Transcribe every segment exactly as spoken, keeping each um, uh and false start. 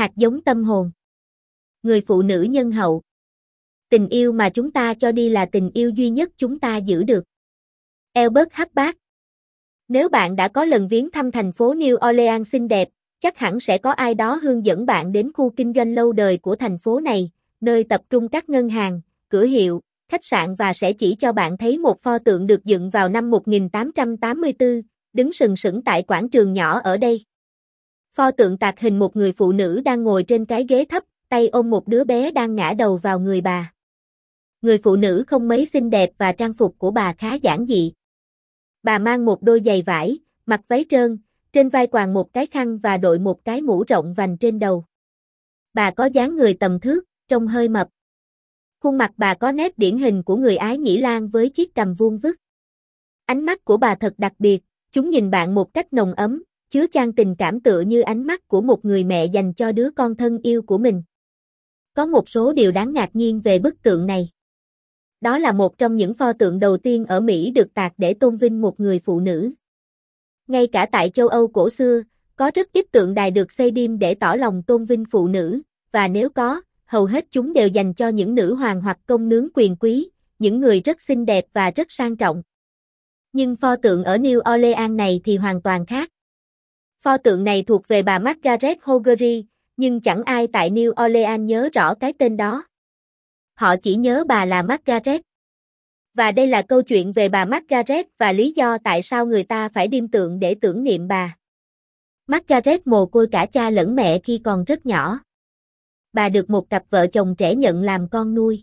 hạt giống tâm hồn. Người phụ nữ nhân hậu. Tình yêu mà chúng ta cho đi là tình yêu duy nhất chúng ta giữ được. Albert Hubbard. Nếu bạn đã có lần viếng thăm thành phố New Orleans xinh đẹp, chắc hẳn sẽ có ai đó hướng dẫn bạn đến khu kinh doanh lâu đời của thành phố này, nơi tập trung các ngân hàng, cửa hiệu, khách sạn và sẽ chỉ cho bạn thấy một pho tượng được dựng vào năm một nghìn tám trăm tám mươi tư, đứng sừng sững tại quảng trường nhỏ ở đây. Pho tượng tạc hình một người phụ nữ đang ngồi trên cái ghế thấp, tay ôm một đứa bé đang ngã đầu vào người bà. Người phụ nữ không mấy xinh đẹp và trang phục của bà khá giản dị. Bà mang một đôi giày vải, mặc váy trơn, trên vai quàng một cái khăn và đội một cái mũ rộng vành trên đầu. Bà có dáng người tầm thước, trông hơi mập. Khuôn mặt bà có nét điển hình của người Ái Nhĩ Lan với chiếc cằm vuông vức. Ánh mắt của bà thật đặc biệt, chúng nhìn bạn một cách nồng ấm, chứa chan tình cảm tựa như ánh mắt của một người mẹ dành cho đứa con thân yêu của mình. Có một số điều đáng ngạc nhiên về bức tượng này. Đó là một trong những pho tượng đầu tiên ở Mỹ được tạc để tôn vinh một người phụ nữ. Ngay cả tại châu Âu cổ xưa, có rất ít tượng đài được xây đêm để tỏ lòng tôn vinh phụ nữ, và nếu có, hầu hết chúng đều dành cho những nữ hoàng hoặc công nướng quyền quý, những người rất xinh đẹp và rất sang trọng. Nhưng pho tượng ở New Orleans này thì hoàn toàn khác. Pho tượng này thuộc về bà Margaret Hoggery, nhưng chẳng ai tại New Orleans nhớ rõ cái tên đó. Họ chỉ nhớ bà là Margaret. Và đây là câu chuyện về bà Margaret và lý do tại sao người ta phải điêm tượng để tưởng niệm bà. Margaret mồ côi cả cha lẫn mẹ khi còn rất nhỏ. Bà được một cặp vợ chồng trẻ nhận làm con nuôi.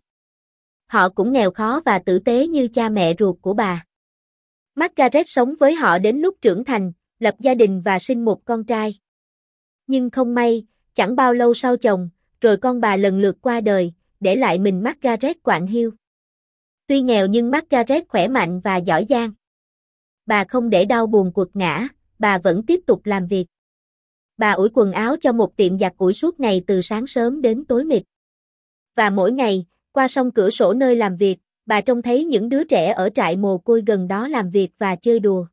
Họ cũng nghèo khó và tử tế như cha mẹ ruột của bà. Margaret sống với họ đến lúc trưởng thành, lập gia đình và sinh một con trai. Nhưng không may, chẳng bao lâu sau chồng, rồi con bà lần lượt qua đời, để lại mình Margaret quạng hiu. Tuy nghèo nhưng Margaret khỏe mạnh và giỏi giang. Bà không để đau buồn quật ngã, bà vẫn tiếp tục làm việc. Bà ủi quần áo cho một tiệm giặt ủi suốt ngày từ sáng sớm đến tối mịt. Và mỗi ngày, qua song cửa sổ nơi làm việc, bà trông thấy những đứa trẻ ở trại mồ côi gần đó làm việc và chơi đùa.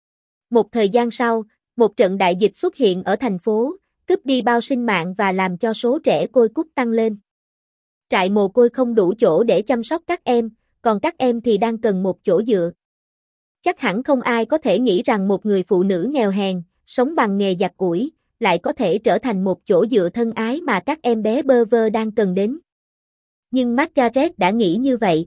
Một thời gian sau, một trận đại dịch xuất hiện ở thành phố, cướp đi bao sinh mạng và làm cho số trẻ côi cút tăng lên. Trại mồ côi không đủ chỗ để chăm sóc các em, còn các em thì đang cần một chỗ dựa. Chắc hẳn không ai có thể nghĩ rằng một người phụ nữ nghèo hèn, sống bằng nghề giặt ủi, lại có thể trở thành một chỗ dựa thân ái mà các em bé bơ vơ đang cần đến. Nhưng Margaret đã nghĩ như vậy.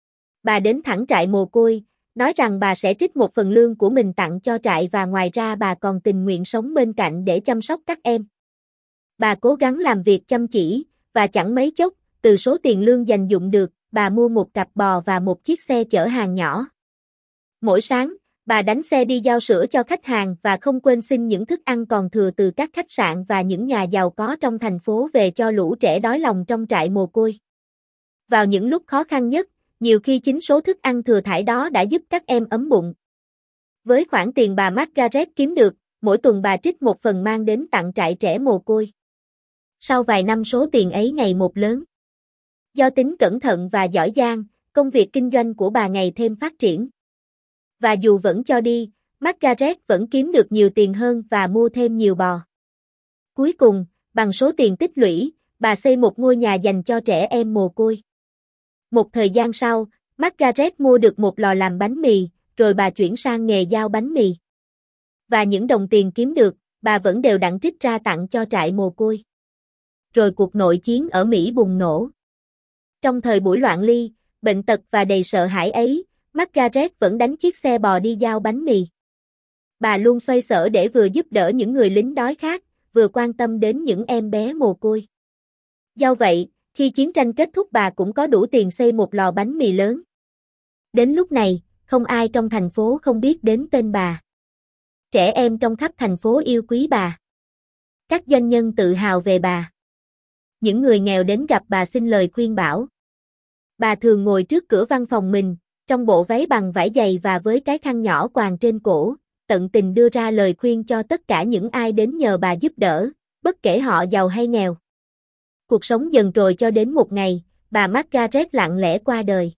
Bà đến thẳng trại mồ côi, nói rằng bà sẽ trích một phần lương của mình tặng cho trại và ngoài ra bà còn tình nguyện sống bên cạnh để chăm sóc các em. Bà cố gắng làm việc chăm chỉ, và chẳng mấy chốc, từ số tiền lương dành dụm được, bà mua một cặp bò và một chiếc xe chở hàng nhỏ. Mỗi sáng, bà đánh xe đi giao sữa cho khách hàng và không quên xin những thức ăn còn thừa từ các khách sạn và những nhà giàu có trong thành phố về cho lũ trẻ đói lòng trong trại mồ côi. Vào những lúc khó khăn nhất, nhiều khi chính số thức ăn thừa thãi đó đã giúp các em ấm bụng. Với khoản tiền bà Margaret kiếm được, mỗi tuần bà trích một phần mang đến tặng trại trẻ mồ côi. Sau vài năm số tiền ấy ngày một lớn. Do tính cẩn thận và giỏi giang, công việc kinh doanh của bà ngày thêm phát triển. Và dù vẫn cho đi, Margaret vẫn kiếm được nhiều tiền hơn và mua thêm nhiều bò. Cuối cùng, bằng số tiền tích lũy, bà xây một ngôi nhà dành cho trẻ em mồ côi. Một thời gian sau, Margaret mua được một lò làm bánh mì, rồi bà chuyển sang nghề giao bánh mì. Và những đồng tiền kiếm được, bà vẫn đều đặn trích ra tặng cho trại mồ côi. Rồi cuộc nội chiến ở Mỹ bùng nổ. Trong thời buổi loạn ly, bệnh tật và đầy sợ hãi ấy, Margaret vẫn đánh chiếc xe bò đi giao bánh mì. Bà luôn xoay sở để vừa giúp đỡ những người lính đói khát, vừa quan tâm đến những em bé mồ côi. Do vậy, khi chiến tranh kết thúc bà cũng có đủ tiền xây một lò bánh mì lớn. Đến lúc này, không ai trong thành phố không biết đến tên bà. Trẻ em trong khắp thành phố yêu quý bà. Các doanh nhân tự hào về bà. Những người nghèo đến gặp bà xin lời khuyên bảo. Bà thường ngồi trước cửa văn phòng mình, trong bộ váy bằng vải dày và với cái khăn nhỏ quàng trên cổ, tận tình đưa ra lời khuyên cho tất cả những ai đến nhờ bà giúp đỡ, bất kể họ giàu hay nghèo. Cuộc sống dần trôi cho đến một ngày, bà Margaret lặng lẽ qua đời.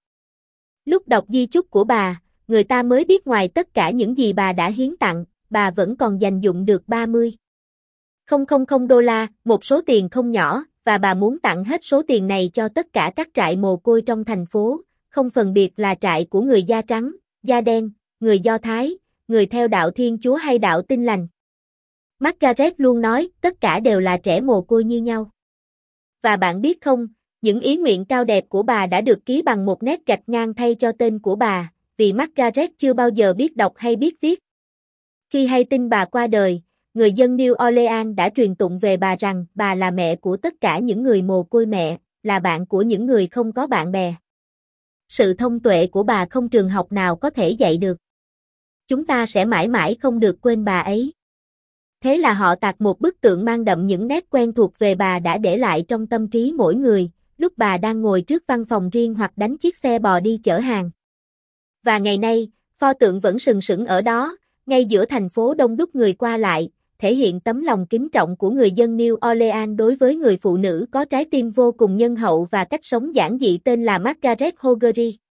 Lúc đọc di chúc của bà, người ta mới biết ngoài tất cả những gì bà đã hiến tặng, bà vẫn còn dành dụm được ba mươi Không không không đô la, một số tiền không nhỏ, và bà muốn tặng hết số tiền này cho tất cả các trại mồ côi trong thành phố, không phân biệt là trại của người da trắng, da đen, người Do Thái, người theo đạo Thiên Chúa hay đạo Tin Lành. Margaret luôn nói, tất cả đều là trẻ mồ côi như nhau. Và bạn biết không, những ý nguyện cao đẹp của bà đã được ký bằng một nét gạch ngang thay cho tên của bà, vì Margaret chưa bao giờ biết đọc hay biết viết. Khi hay tin bà qua đời, người dân New Orleans đã truyền tụng về bà rằng bà là mẹ của tất cả những người mồ côi mẹ, là bạn của những người không có bạn bè. Sự thông tuệ của bà không trường học nào có thể dạy được. Chúng ta sẽ mãi mãi không được quên bà ấy. Thế là họ tạc một bức tượng mang đậm những nét quen thuộc về bà đã để lại trong tâm trí mỗi người, lúc bà đang ngồi trước văn phòng riêng hoặc đánh chiếc xe bò đi chở hàng. Và ngày nay, pho tượng vẫn sừng sững ở đó, ngay giữa thành phố đông đúc người qua lại, thể hiện tấm lòng kính trọng của người dân New Orleans đối với người phụ nữ có trái tim vô cùng nhân hậu và cách sống giản dị tên là Margaret Hoggery.